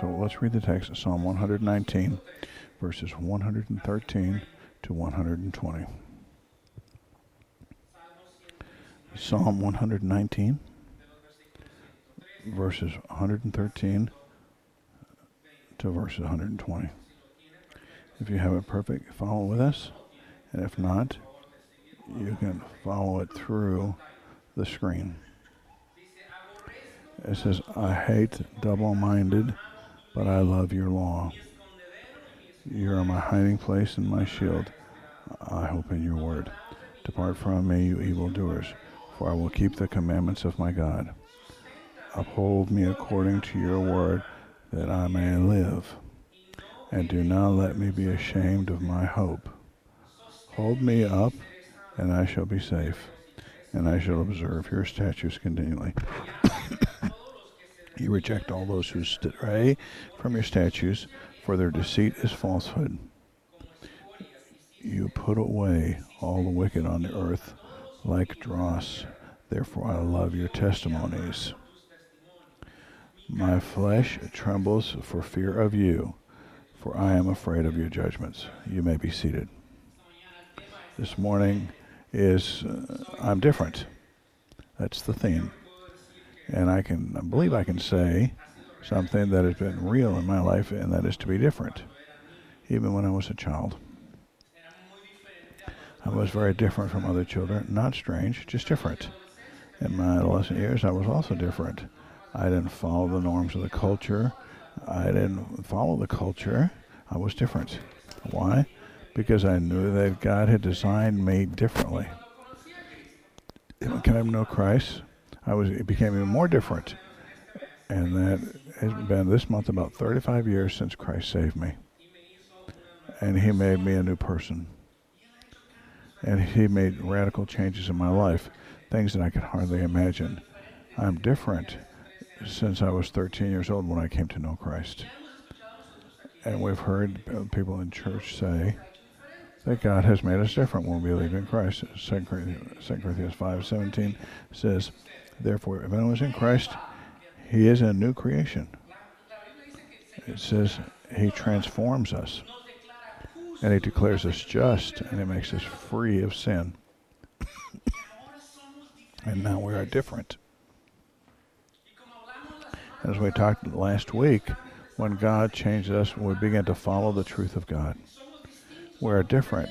So let's read the text, Psalm 119, verses 113 to 120. Psalm 119, verses 113 to verses 120. If you have it perfect, follow with us. And if not, you can follow it through the screen. It says, I hate double-minded, but I love your law. You are my hiding place and my shield. I hope in your word. Depart from me, you evildoers, for I will keep the commandments of my God. Uphold me according to your word, that I may live. And do not let me be ashamed of my hope. Hold me up, and I shall be safe, and I shall observe your statutes continually. You reject all those who stray from your statutes, for their deceit is falsehood. You put away all the wicked on the earth like dross. Therefore I love your testimonies. My flesh trembles for fear of you, for I am afraid of your judgments. You may be seated. This morning is I'm different. That's the theme. And I believe I can say something that has been real in my life, and that is to be different. Even when I was a child, I was very different from other children. Not strange, just different. In my adolescent years, I was also different. I didn't follow the norms of the culture. I didn't follow the culture. I was different. Why? Because I knew that God had designed me differently. Can I know Christ? It became even more different. And that has been this month about 35 years since Christ saved me. And he made me a new person. And he made radical changes in my life, things that I could hardly imagine. I'm different since I was 13 years old when I came to know Christ. And we've heard people in church say that God has made us different when we believe in Christ. 2 Corinthians 5:17 says, therefore, if anyone is in Christ, he is a new creation. It says he transforms us, and he declares us just, and he makes us free of sin. And now we are different. As we talked last week, when God changed us, we began to follow the truth of God. We are different.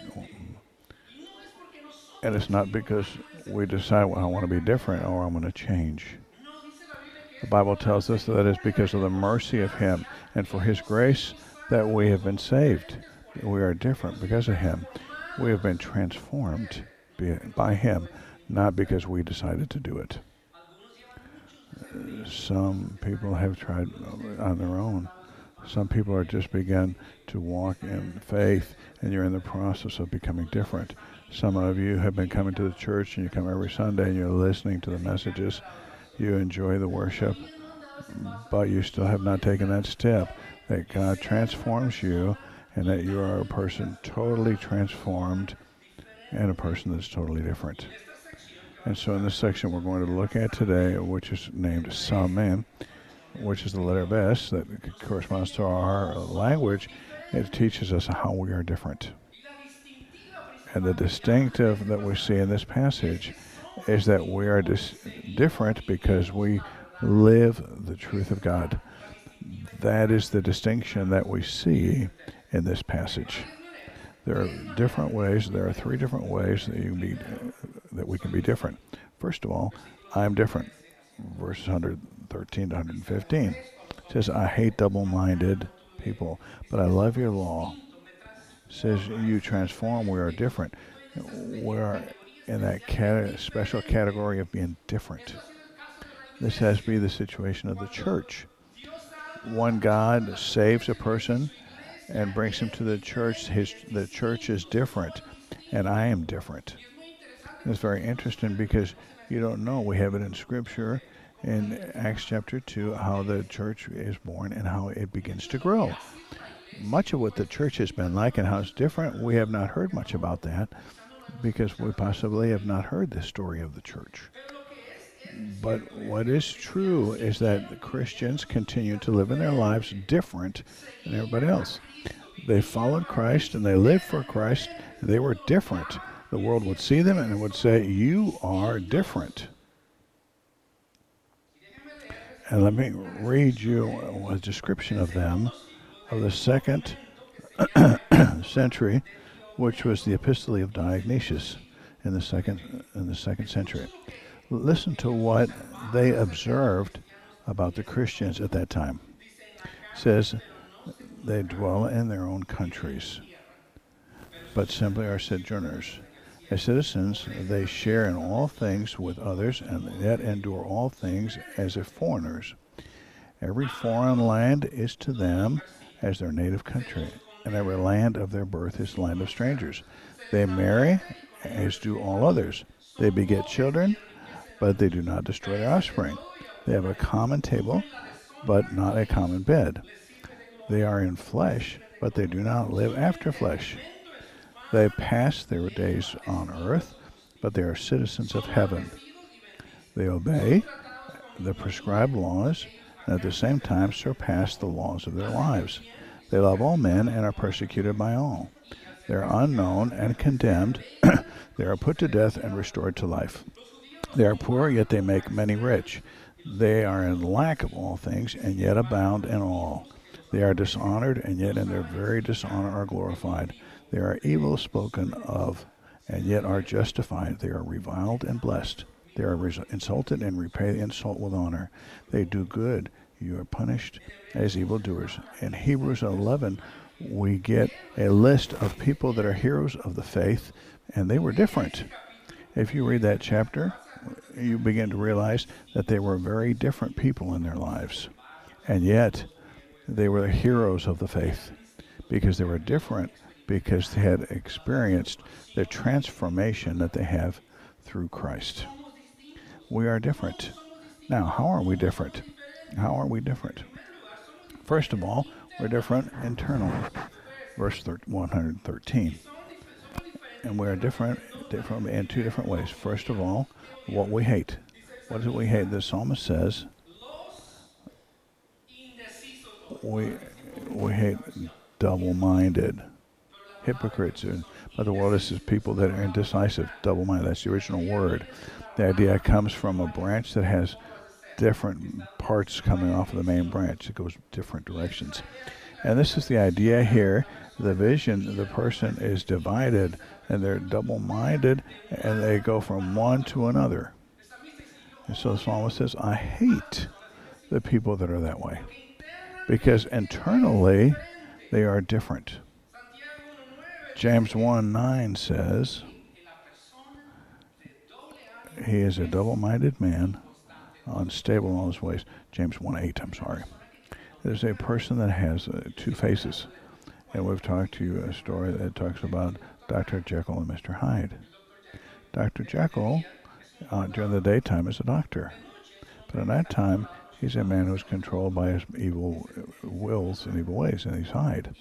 And it's not because we decide, well, I want to be different or I'm going to change. The Bible tells us that it's because of the mercy of him and for his grace that we have been saved. We are different because of him. We have been transformed by him, not because we decided to do it. Some people have tried on their own. Some people are just begun to walk in faith, and you're in the process of becoming different. Some of you have been coming to the church, and you come every Sunday, and you're listening to the messages. You enjoy the worship, but you still have not taken that step that God transforms you, and that you are a person totally transformed and a person that's totally different. And so in this section we're going to look at today, which is named Psalm, which is the letter of S that corresponds to our language. It teaches us how we are different. And the distinctive that we see in this passage is that we are different because we live the truth of God. That is the distinction that we see in this passage. There are different ways. There are three different ways that we can be different. First of all, I'm different. Verses 113 to 115. It says, I hate double-minded people, but I love your law. It says, you transform, we are different. We are in that special category of being different. This has to be the situation of the church. When God saves a person and brings him to the church, the church is different, and I am different. It's very interesting because you don't know. We have it in Scripture in Acts chapter 2, how the church is born and how it begins to grow. Much of what the church has been like and how it's different, we have not heard much about that because we possibly have not heard the story of the church. But what is true is that Christians continue to live in their lives different than everybody else. They followed Christ and they lived for Christ. They were different. The world would see them and it would say, you are different. And let me read you a description of them of the second century, which was the Epistole of Dionysius in the second century. Listen to what they observed about the Christians at that time. It says, they dwell in their own countries, but simply are sojourners. As citizens, they share in all things with others, and yet endure all things as if foreigners. Every foreign land is to them as their native country, and every land of their birth is the land of strangers. They marry, as do all others. They beget children, but they do not destroy their offspring. They have a common table, but not a common bed. They are in flesh, but they do not live after flesh. They pass their days on earth, but they are citizens of heaven. They obey the prescribed laws, and at the same time surpass the laws of their lives. They love all men and are persecuted by all. They are unknown and condemned. They are put to death and restored to life. They are poor, yet they make many rich. They are in lack of all things, and yet abound in all. They are dishonored, and yet in their very dishonor are glorified. They are evil spoken of, and yet are justified. They are reviled and blessed. They are insulted and repay insult with honor. They do good. You are punished as evildoers. In Hebrews 11, we get a list of people that are heroes of the faith, and they were different. If you read that chapter, you begin to realize that they were very different people in their lives. And yet, they were the heroes of the faith because they were different, because they had experienced the transformation that they have through Christ. We are different. Now, how are we different? How are we different? First of all, we're different internally. Verse 113. And we are different in two different ways. First of all, what we hate. What is it we hate? The psalmist says, we hate double-minded, hypocrites. But the world is people that are indecisive, double-minded. That's the original word. The idea comes from a branch that has different parts coming off of the main branch. It goes different directions. And this is the idea here. The vision, the person is divided, and they're double-minded, and they go from one to another. And so the psalmist says, I hate the people that are that way, because internally they are different. James 1:9 says, he is a double-minded man, unstable in all his ways. James 1:8, I'm sorry. There's a person that has two faces. And we've talked to you a story that talks about Dr. Jekyll and Mr. Hyde. Dr. Jekyll, during the daytime, is a doctor. But at night time, he's a man who's controlled by his evil wills and evil ways, and he's Hyde.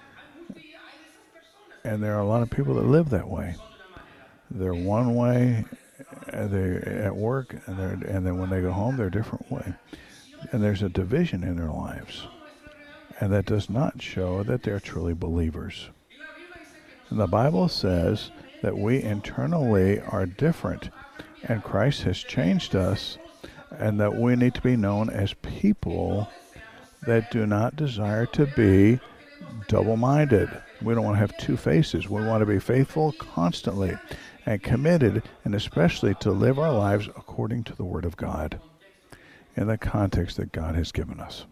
And there are a lot of people that live that way. They're one way, they're at work, and then when they go home, they're a different way. And there's a division in their lives. And that does not show that they're truly believers. And the Bible says that we internally are different, and Christ has changed us, and that we need to be known as people that do not desire to be double-minded. We don't want to have two faces. We want to be faithful constantly and committed, and especially to live our lives according to the Word of God in the context that God has given us.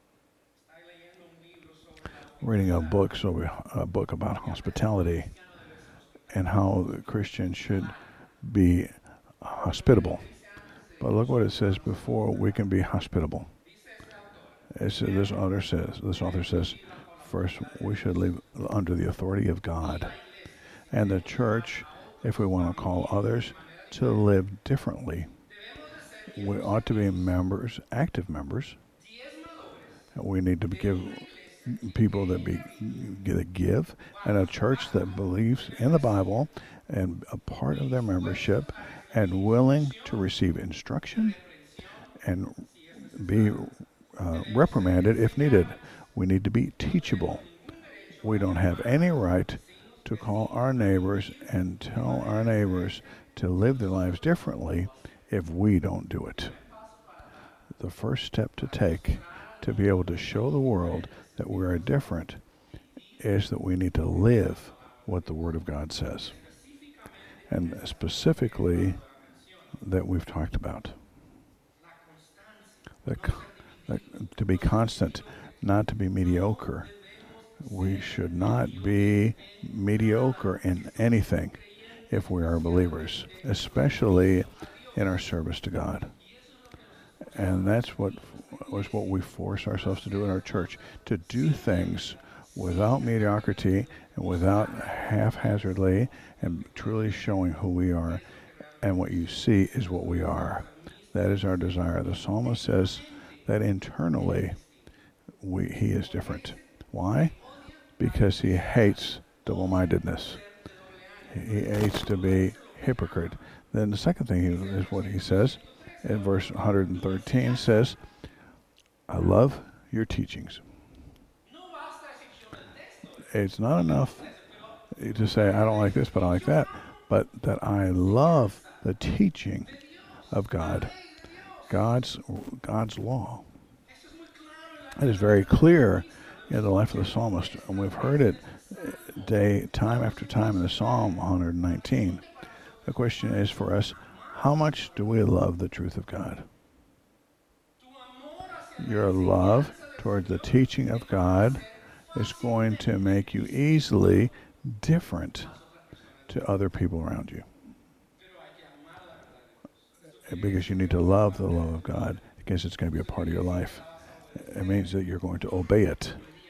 Reading a book about hospitality and how the Christian should be hospitable. But look what it says before we can be hospitable. This author says, first we should live under the authority of God. And the church, if we want to call others to live differently, we ought to be members, active members. We need to give people that give, and a church that believes in the Bible and a part of their membership and willing to receive instruction and be reprimanded if needed. We need to be teachable. We don't have any right to call our neighbors and tell our neighbors to live their lives differently if we don't do it. The first step to take to be able to show the world that we are different is that we need to live what the Word of God says. And specifically that we've talked about. To be constant, not to be mediocre. We should not be mediocre in anything if we are believers, especially in our service to God. And that's what we force ourselves to do in our church, to do things without mediocrity and without haphazardly, and truly showing who we are. And what you see is what we are. That is our desire. The psalmist says that internally he is different. Why? Because he hates double-mindedness. He hates to be hypocrite. Then the second thing is what he says in verse 113 says, I love your teachings. It's not enough to say, I don't like this, but I like that, but that I love the teaching of God, God's law. It is very clear in the life of the psalmist, and we've heard it time after time in the Psalm 119. The question is for us, how much do we love the truth of God? Your love towards the teaching of God is going to make you easily different to other people around you. Because you need to love the love of God, because it's going to be a part of your life. It means that you're going to obey it.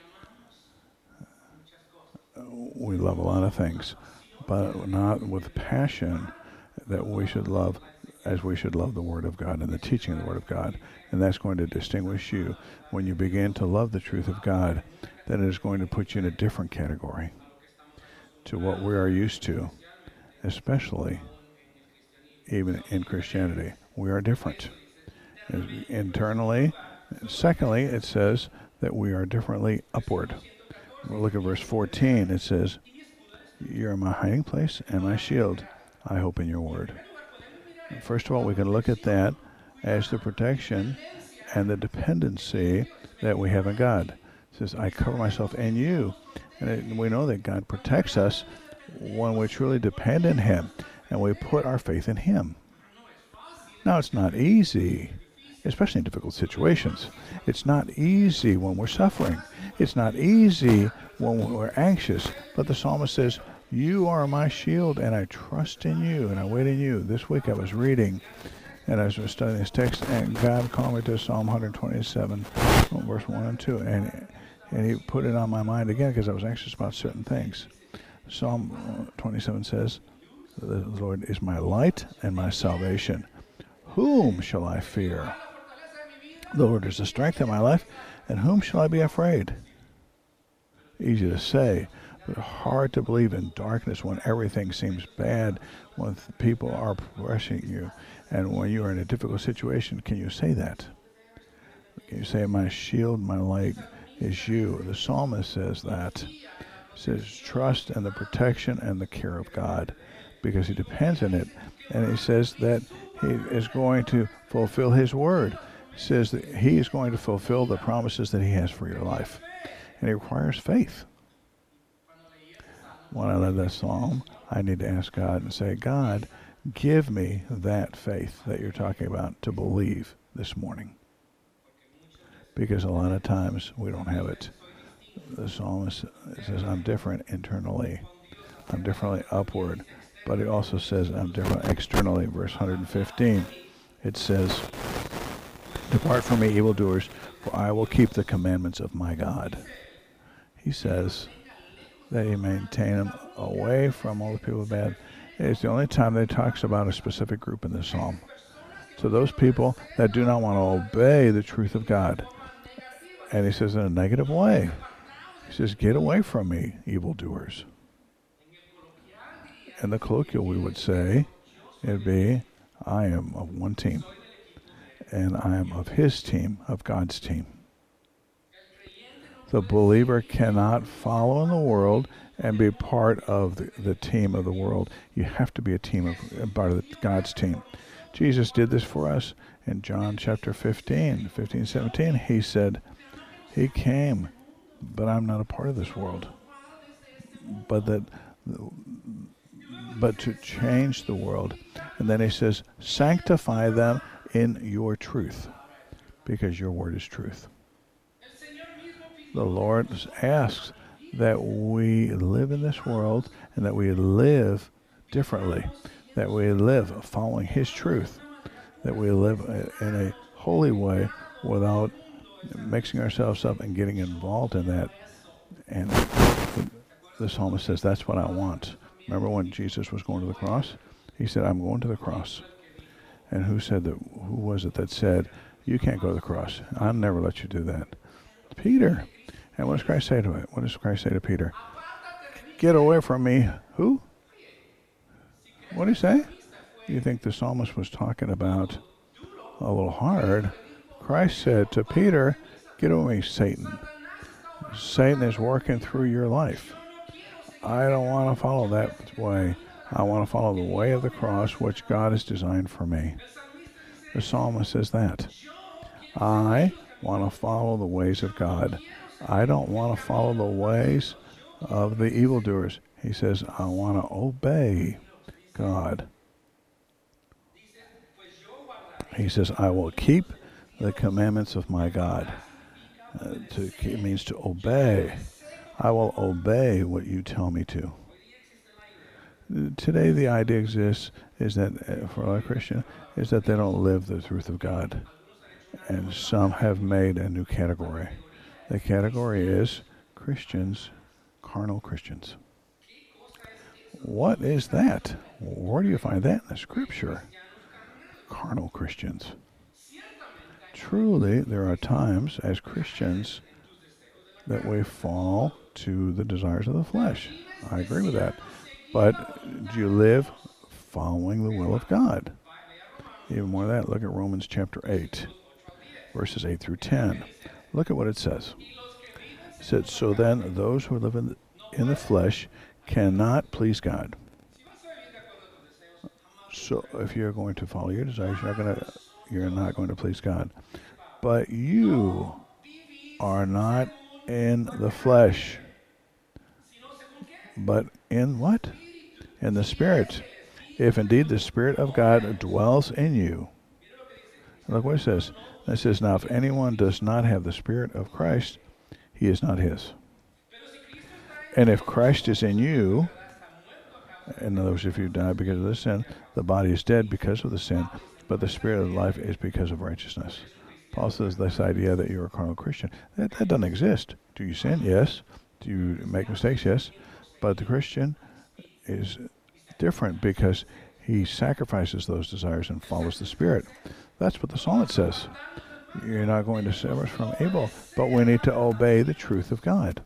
We love a lot of things, but not with passion that we should love as we should love the Word of God and the teaching of the Word of God. And that's going to distinguish you. When you begin to love the truth of God, then it is going to put you in a different category to what we are used to, especially even in Christianity. We are different internally. Secondly, it says that we are differently upward. We'll look at verse 14. It says, you are my hiding place and my shield. I hope in your word. First of all, we can look at that as the protection and the dependency that we have in God. It says, I cover myself in you. And we know that God protects us when we truly depend on Him and we put our faith in Him. Now, it's not easy, especially in difficult situations. It's not easy when we're suffering. It's not easy when we're anxious. But the psalmist says, you are my shield, and I trust in you, and I wait in you. This week I was reading, and I was studying this text, and God called me to Psalm 127, verse 1 and 2, and He put it on my mind again because I was anxious about certain things. Psalm 27 says, the Lord is my light and my salvation. Whom shall I fear? The Lord is the strength of my life, and whom shall I be afraid? Easy to say, but hard to believe in darkness when everything seems bad, when people are pressing you, and when you are in a difficult situation. Can you say that? Can you say, my shield, my light is you? The psalmist says that. He says, trust in the protection and the care of God, because he depends on it. And he says that he is going to fulfill his word. He says that he is going to fulfill the promises that he has for your life. And it requires faith. When I read that psalm, I need to ask God and say, God, give me that faith that you're talking about to believe this morning. Because a lot of times we don't have it. The psalmist says, I'm different internally. I'm differently upward. But he also says, I'm different externally. Verse 115, it says, depart from me, evildoers, for I will keep the commandments of my God. He says that he maintain them away from all the people bad. It's the only time that he talks about a specific group in the psalm. So those people that do not want to obey the truth of God. And he says in a negative way. He says, get away from me, evildoers. In the colloquial, we would say, it'd be, I am of one team, and I am of his team, of God's team. The believer cannot follow in the world and be part of the team of the world. You have to be part of God's team. Jesus did this for us in John chapter 15, 17. He said, he came, but I'm not a part of this world. But to change the world. And then he says, sanctify them in your truth, because your word is truth. The Lord asks that we live in this world and that we live differently, that we live following his truth, that we live in a holy way without mixing ourselves up and getting involved in that. And the psalmist says, that's what I want. Remember when Jesus was going to the cross? He said, I'm going to the cross. And who was it that said, you can't go to the cross? I'll never let you do that. Peter. And what does Christ say to it? What does Christ say to Peter? Get away from me. Who? What did he say? You think the psalmist was talking about a little hard? Christ said to Peter, get away, Satan. Satan is working through your life. I don't want to follow that way. I want to follow the way of the cross, which God has designed for me. The psalmist says that. I want to follow the ways of God. I don't want to follow the ways of the evildoers. He says, I want to obey God. He says, I will keep the commandments of my God. To keep means to obey. I will obey what you tell me to. Today the idea exists is that for a Christian is that they don't live the truth of God. And some have made a new category. The category is Christians, carnal Christians. What is that? Where do you find that in the scripture? Carnal Christians. Truly, there are times as Christians that we fall to the desires of the flesh. I agree with that. But do you live following the will of God? Even more than that, look at Romans chapter 8, verses 8 through 10. Look at what it says. It says, so then those who live in the flesh cannot please God. So if you're going to follow your desires, you're not going to please God. But you are not in the flesh, but in what? In the Spirit. If indeed the Spirit of God dwells in you. Look what it says. It says, now if anyone does not have the Spirit of Christ, he is not his. And if Christ is in you, in other words, if you die because of the sin, the body is dead because of the sin, but the Spirit of life is because of righteousness. Paul says this idea that you're a carnal Christian, that doesn't exist. Do you sin? Yes. Do you make mistakes? Yes. But the Christian is different because he sacrifices those desires and follows the Spirit. That's what the psalmist says. You're not going to sever us from evil, but we need to obey the truth of God.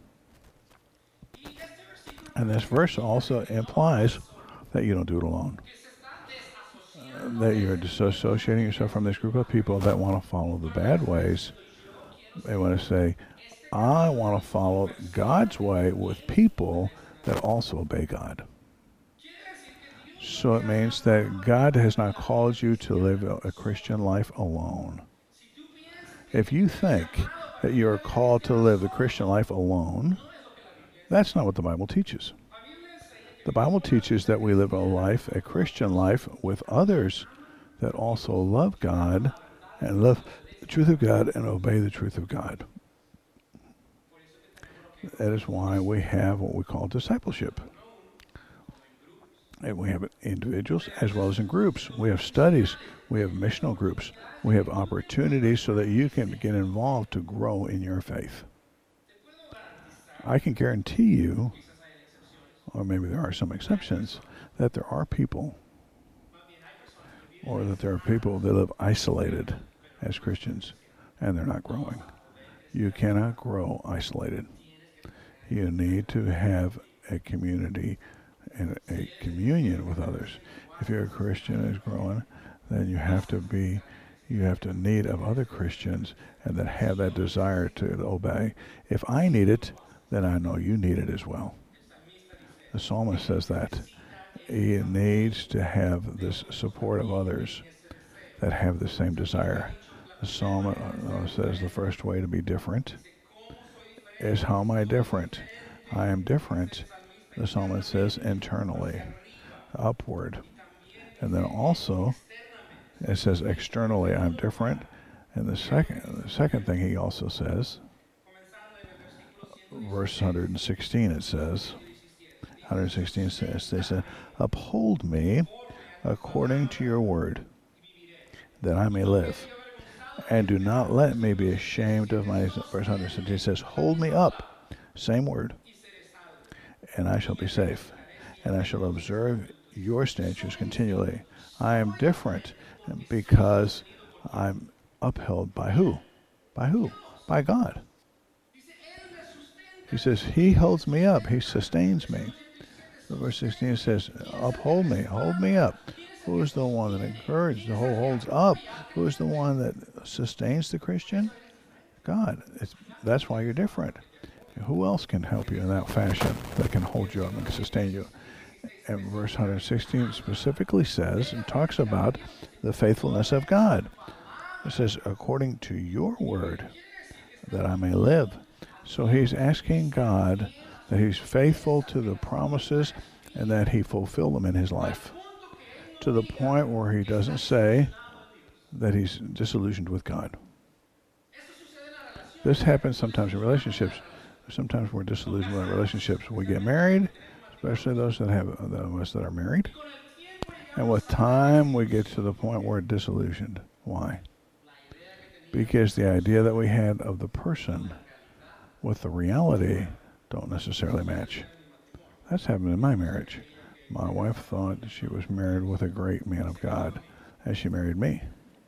And this verse also implies that you don't do it alone. That you're disassociating yourself from this group of people that want to follow the bad ways. They want to say, I want to follow God's way with people that also obey God. So it means that God has not called you to live a Christian life alone. If you think that you are called to live the Christian life alone, that's not what the Bible teaches. The Bible teaches that we live a Christian life, with others that also love God and love the truth of God and obey the truth of God. That is why we have what we call discipleship. And we have individuals as well as in groups. We have studies. We have missional groups. We have opportunities so that you can get involved to grow in your faith. I can guarantee you, or maybe there are some exceptions, that there are people, or that there are people that live isolated as Christians, and they're not growing. You cannot grow isolated. You need to have a community and a communion with others. If you're a Christian who's growing, then you have to need of other Christians and that have that desire to obey. If I need it, then I know you need it as well. The psalmist says that. He needs to have this support of others that have the same desire. The psalmist says the first way to be different is, how am I different? I am different, the psalmist says, internally, upward. And then also, it says externally, I'm different. And the second thing he also says, verse 116, it says, 116 says, they said, uphold me according to your word, that I may live. And do not let me be ashamed of my, verse 116 says, hold me up, same word, and I shall be safe. And I shall observe your statutes continually. I am different because I'm upheld by who? By who? By God. He says, he holds me up. He sustains me. Verse 16 says, uphold me, hold me up. Who is the one that encourages, who holds up? Who is the one that sustains the Christian? God. That's why you're different. Who else can help you in that fashion, that can hold you up and sustain you? And verse 116 specifically says and talks about the faithfulness of God. It says, according to your word, that I may live. So he's asking God that he's faithful to the promises and that he fulfill them in his life, to the point where he doesn't say that he's disillusioned with God. This happens sometimes in relationships. Sometimes we're disillusioned with our relationships. We get married, especially those of us that are married. And with time, we get to the point where we're disillusioned. Why? Because the idea that we had of the person with the reality don't necessarily match. That's happened in my marriage. My wife thought she was married with a great man of God as she married me.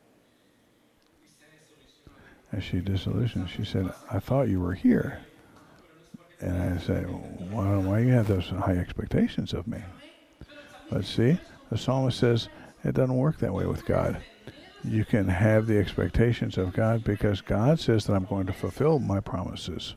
As she disillusioned, she said, I thought you were here. And I said, why you have those high expectations of me? But see, the psalmist says it doesn't work that way with God. You can have the expectations of God because God says that I'm going to fulfill my promises.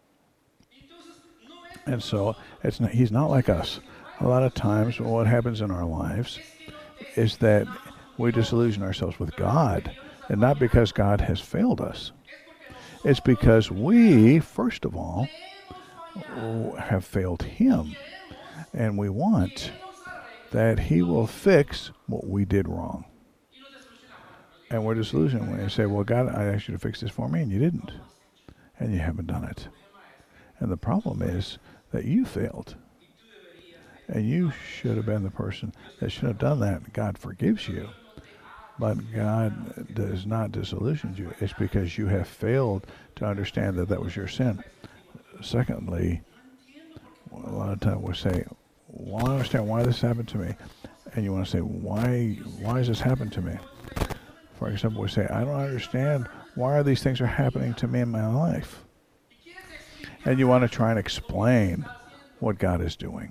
And so he's not like us. A lot of times what happens in our lives is that we disillusion ourselves with God, and not because God has failed us. It's because we, first of all, have failed him, and we want that he will fix what we did wrong. And we're disillusioned when you say, well, God, I asked you to fix this for me, and you didn't. And you haven't done it. And the problem is that you failed. And you should have been the person that should have done that. God forgives you. But God does not disillusion you. It's because you have failed to understand that that was your sin. Secondly, a lot of times we say, well, I don't understand why this happened to me. And you want to say, why has this happened to me? For example, we say, I don't understand why these things are happening to me in my life. And you want to try and explain what God is doing.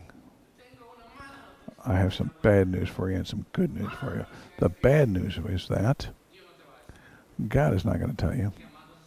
I have some bad news for you and some good news for you. The bad news is that God is not going to tell you.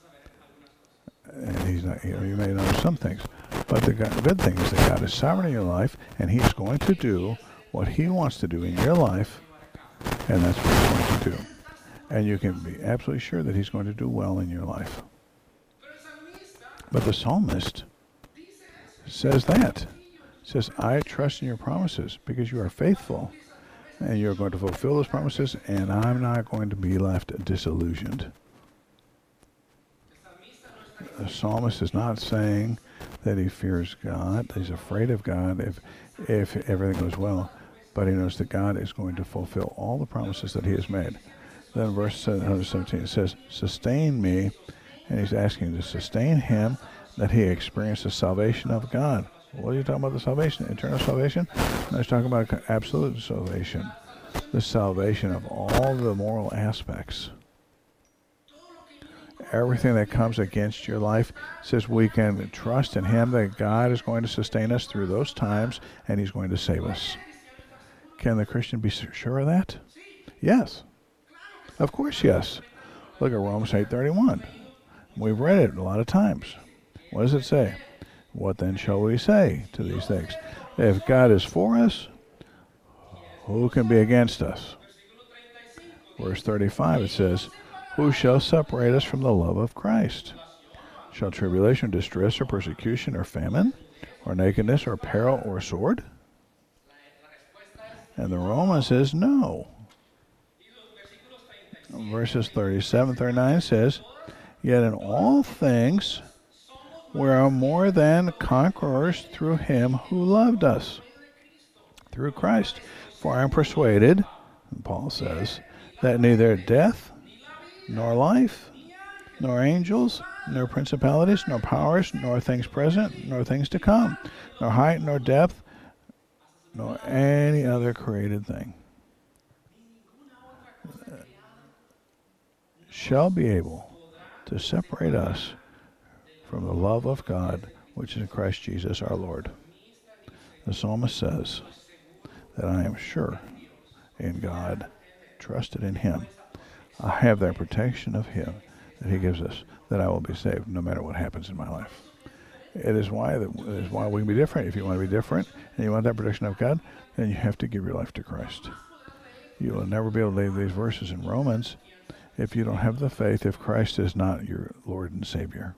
And he's not, you may know some things. But the good thing is that God is sovereign in your life, and he's going to do what he wants to do in your life, and that's what he's going to do. And you can be absolutely sure that he's going to do well in your life. But the psalmist says that. Says, I trust in your promises because you are faithful and you're going to fulfill those promises, and I'm not going to be left disillusioned. The psalmist is not saying that he fears God, that he's afraid of God if everything goes well, but he knows that God is going to fulfill all the promises that he has made. Then verse 117 says, sustain me, and he's asking to sustain him that he experience the salvation of God. What are you talking about, the salvation? Eternal salvation? No, he's talking about absolute salvation. The salvation of all the moral aspects. Everything that comes against your life says we can trust in him that God is going to sustain us through those times and he's going to save us. Can the Christian be sure of that? Yes. Of course, yes. Look at Romans 8:31. We've read it a lot of times. What does it say? What then shall we say to these things? If God is for us, who can be against us? Verse 35, it says, who shall separate us from the love of Christ? Shall tribulation, distress, or persecution, or famine, or nakedness, or peril, or sword? And the Roman says, no. Verses 37, 39 says, yet in all things we are more than conquerors through him who loved us, through Christ. For I am persuaded, Paul says, that neither death, nor life, nor angels, nor principalities, nor powers, nor things present, nor things to come, nor height, nor depth, nor any other created thing shall be able to separate us from the love of God, which is in Christ Jesus our Lord. The psalmist says that I am sure in God, trusted in him. I have that protection of him that he gives us, that I will be saved no matter what happens in my life. It is why we can be different. If you want to be different and you want that protection of God, then you have to give your life to Christ. You will never be able to leave these verses in Romans if you don't have the faith, if Christ is not your Lord and Savior.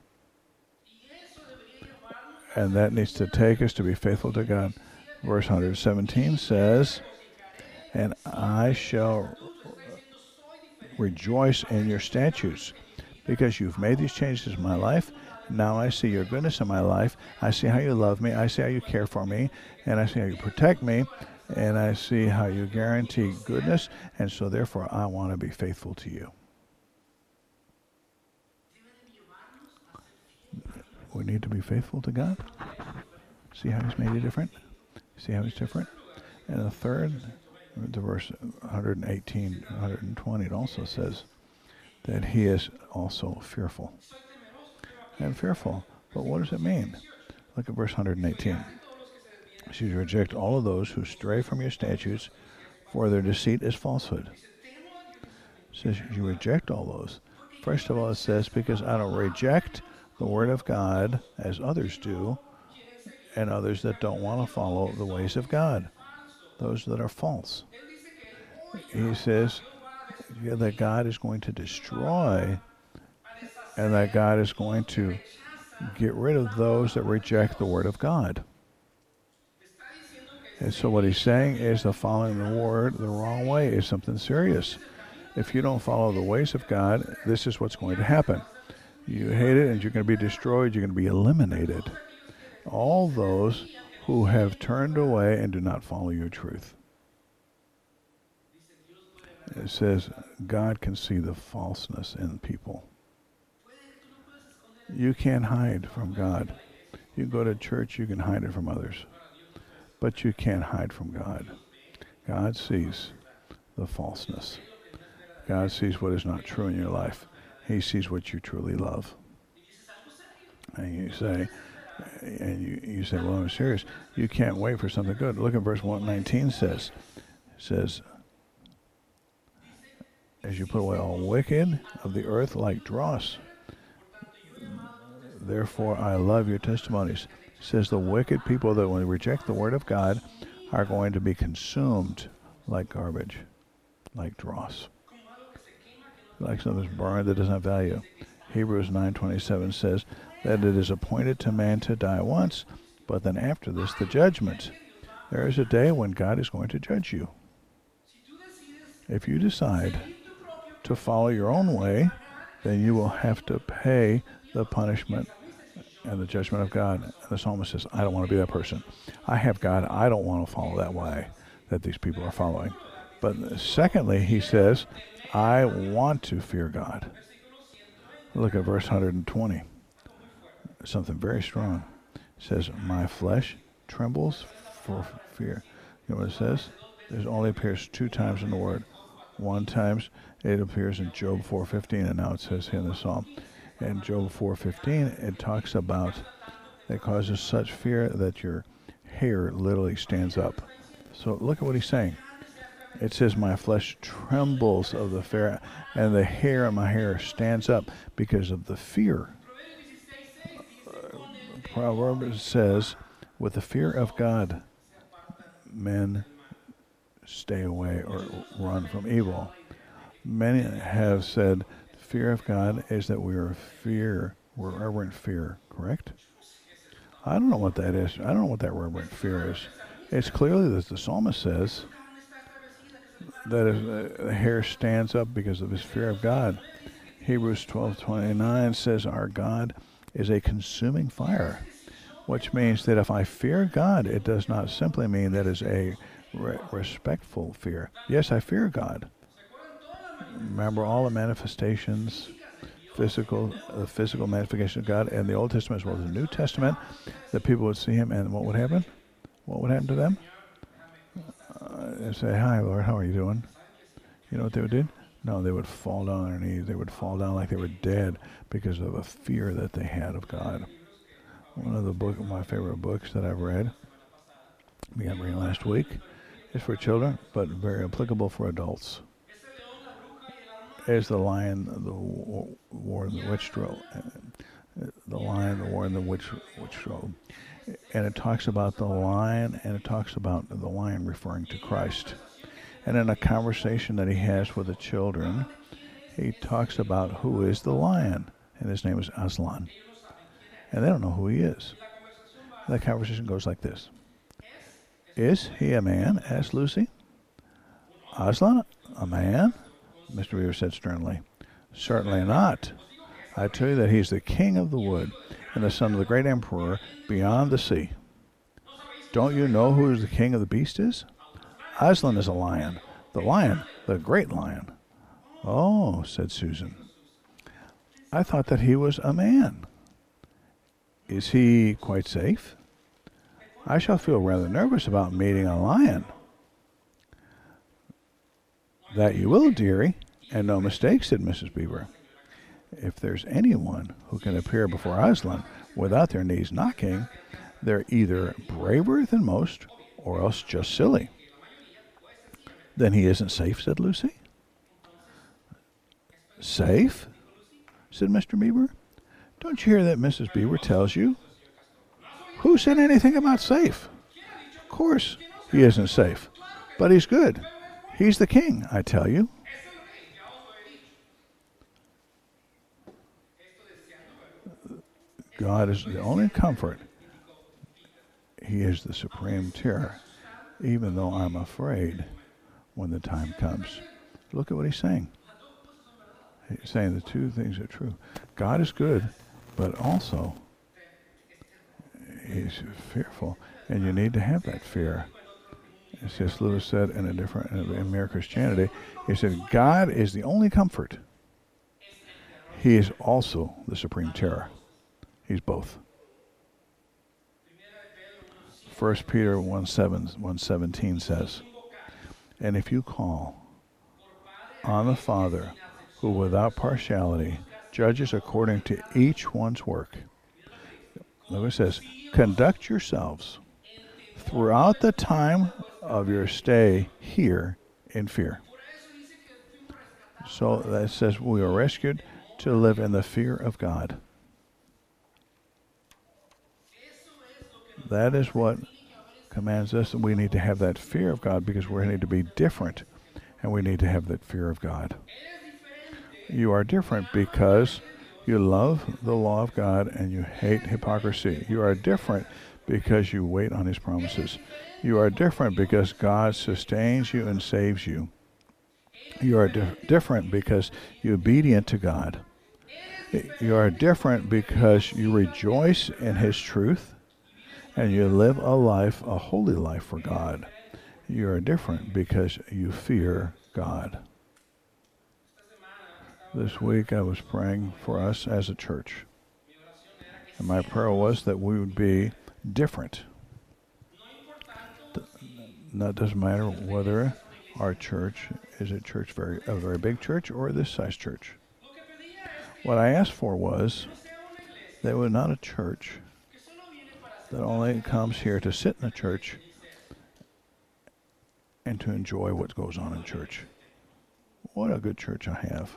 And that needs to take us to be faithful to God. Verse 117 says, and I shall rejoice in your statutes, because you've made these changes in my life. Now I see your goodness in my life. I see how you love me. I see how you care for me. And I see how you protect me. And I see how you guarantee goodness. And so therefore I want to be faithful to you. We need to be faithful to God. See how he's made you different? See how he's different? And the third, the verse 118, 120, it also says that he is also fearful. And fearful. But what does it mean? Look at verse 118. It says, you reject all of those who stray from your statutes, for their deceit is falsehood. It says you reject all those. First of all, it says, because I don't reject the word of God as others do, and others that don't want to follow the ways of God, those that are false. He says that God is going to destroy, and that God is going to get rid of those that reject the word of God. And so what he's saying is that following the word the wrong way is something serious. If you don't follow the ways of God, this is what's going to happen. You hate it, and you're going to be destroyed. You're going to be eliminated. All those who have turned away and do not follow your truth. It says God can see the falseness in people. You can't hide from God. You go to church, you can hide it from others. But you can't hide from God. God sees the falseness. God sees what is not true in your life. He sees what you truly love. And you say, well, I'm serious. You can't wait for something good. Look at verse 119 says, as you put away all wicked of the earth like dross, therefore I love your testimonies. It says the wicked people that when they reject the word of God are going to be consumed like garbage, like dross. Like something that's burned that doesn't have value. Hebrews 9:27 says that it is appointed to man to die once, but then after this, the judgment. There is a day when God is going to judge you. If you decide to follow your own way, then you will have to pay the punishment and the judgment of God. And the psalmist says, I don't want to be that person. I have God. I don't want to follow that way that these people are following. But secondly, he says, I want to fear God. Look at verse 120. Something very strong. It says, my flesh trembles for fear. You know what it says? It only appears 2 times in the word. One time it appears in Job 4:15, and now it says here in the Psalm. In Job 4:15, it talks about it causes such fear that your hair literally stands up. So look at what he's saying. It says, my flesh trembles of the fear, and the hair on my hair stands up because of the fear. Proverbs says, with the fear of God, men stay away or run from evil. Many have said fear of God is that we're reverent fear, correct? I don't know what that is. I don't know what that reverent fear is. It's clearly that the psalmist says that the hair stands up because of his fear of God. Hebrews 12:29 says our God is a consuming fire, which means that if I fear God, it does not simply mean that it's a respectful fear. Yes, I fear God. Remember all the manifestations, physical manifestation of God in the Old Testament as well as the New Testament, that people would see him, and what would happen? What would happen to them? They say, hi, Lord, how are you doing? You know what they would do? No, they would fall down on their knees. They would fall down like they were dead because of a fear that they had of God. One of my favorite books that I've read, began reading last week, is for children, but very applicable for adults. Is The Lion, the War and the Witch Drove. The Lion, the War and the Witch Drove. And it talks about the lion, and it talks about the lion referring to Christ. And in a conversation that he has with the children, he talks about who is the lion, and his name is Aslan. And they don't know who he is. And the conversation goes like this. Is he a man? Asked Lucy. Aslan, a man? Mr. Beaver said sternly. Certainly not. I tell you that he's the king of the wood and the son of the great emperor beyond the sea. Don't you know who the king of the beast is? Aslan is a lion, the great lion. Oh, said Susan. I thought that he was a man. Is he quite safe? I shall feel rather nervous about meeting a lion. That you will, dearie, and no mistake, said Mrs. Beaver. If there's anyone who can appear before Aslan without their knees knocking, they're either braver than most or else just silly. Then he isn't safe, said Lucy. Safe? Said Mr. Beaver. Don't you hear that Mrs. Beaver tells you? Who said anything about safe? Of course he isn't safe, but he's good. He's the king, I tell you. God is the only comfort. He is the supreme terror, even though I'm afraid when the time comes. Look at what he's saying. He's saying the two things are true. God is good, but also he's fearful, and you need to have that fear. As C.S. Lewis said in Mere Christianity, he said, God is the only comfort. He is also the supreme terror. He's both. 1 Peter 1:17 says, and if you call on the Father, who without partiality judges according to each one's work. Look what it says, conduct yourselves throughout the time of your stay here in fear. So that says we are rescued to live in the fear of God. That is what commands us. We need to have that fear of God because we need to be different, and we need to have that fear of God. You are different because you love the law of God and you hate hypocrisy. You are different because you wait on his promises. You are different because God sustains you and saves you. You are different because you're obedient to God. You are different because you rejoice in his truth and you live a holy life for God. You are different because you fear God. This week I was praying for us as a church. And my prayer was that we would be different. That doesn't matter whether our church is a very big church or this size church. What I asked for was that we're not a church that only comes here to sit in the church and to enjoy what goes on in church. What a good church I have.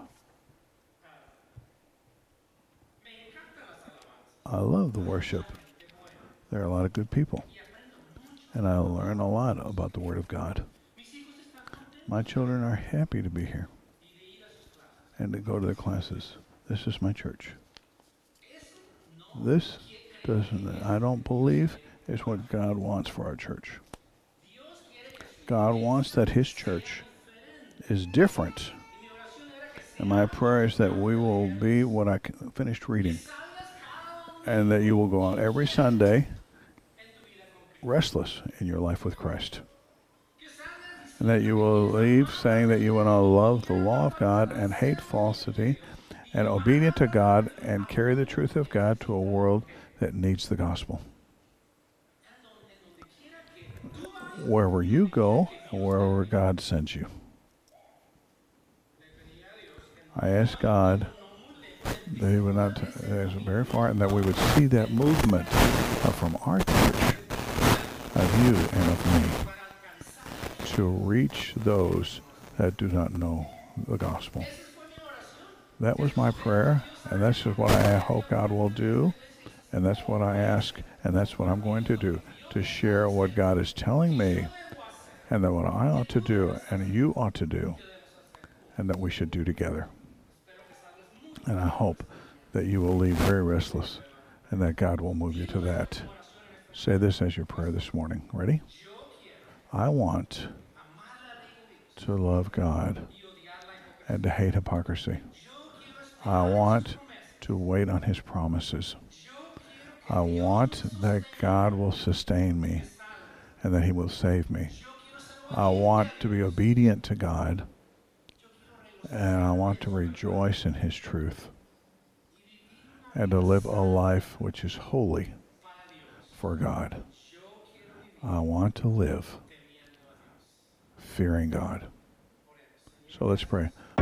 I love the worship. There are a lot of good people. And I learn a lot about the Word of God. My children are happy to be here and to go to their classes. This is my church. This doesn't, I don't believe, is what God wants for our church. God wants that His church is different. And my prayer is that we will be what I finished reading. And that you will go out every Sunday restless in your life with Christ. And that you will leave saying that you want to love the law of God and hate falsity and obedient to God and carry the truth of God to a world that needs the gospel. Wherever you go, wherever God sends you. I ask God that He would not take us very far and that we would see that movement from our church, of you and of me, to reach those that do not know the gospel. That was my prayer, and that's what I hope God will do, and that's what I ask, and that's what I'm going to do, to share what God is telling me, and that what I ought to do, and you ought to do, and that we should do together. And I hope that you will leave very restless, and that God will move you to that. Say this as your prayer this morning. Ready? I want to love God and to hate hypocrisy. I want to wait on His promises. I want that God will sustain me and that He will save me. I want to be obedient to God, and I want to rejoice in His truth and to live a life which is holy for God. I want to live fearing God. So let's pray.